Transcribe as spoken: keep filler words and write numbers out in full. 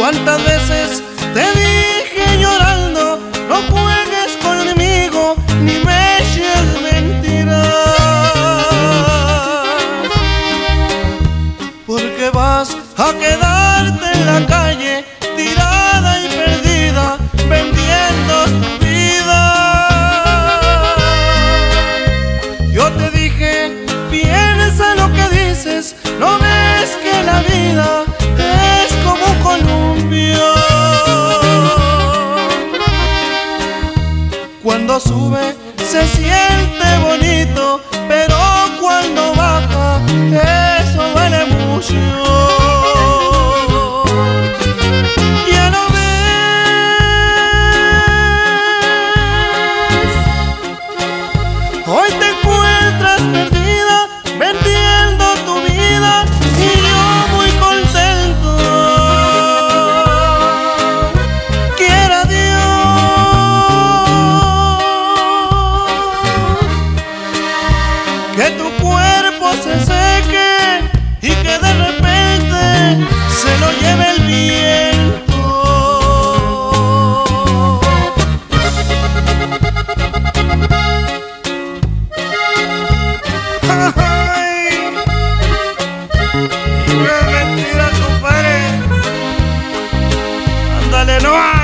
¿Cuántas veces te dije llorando, no juegues conmigo ni me eches mentiras? Porque vas a quedarte en la calle, tirada y perdida, vendiendo tu vida. Yo te dije, piensa lo que dices, no ves que la vida es como un columpio. Cuando sube se siente bonito, pero cuando baja eso duele mucho. Ya lo ves, hoy te encuentras perdida, vendiendo tu vida, y yo muy contento. Quiera Dios que tu cuerpo se seque y que de repente se lo lleve el viento. Ay, no es mentira, compadre. Ándale, no.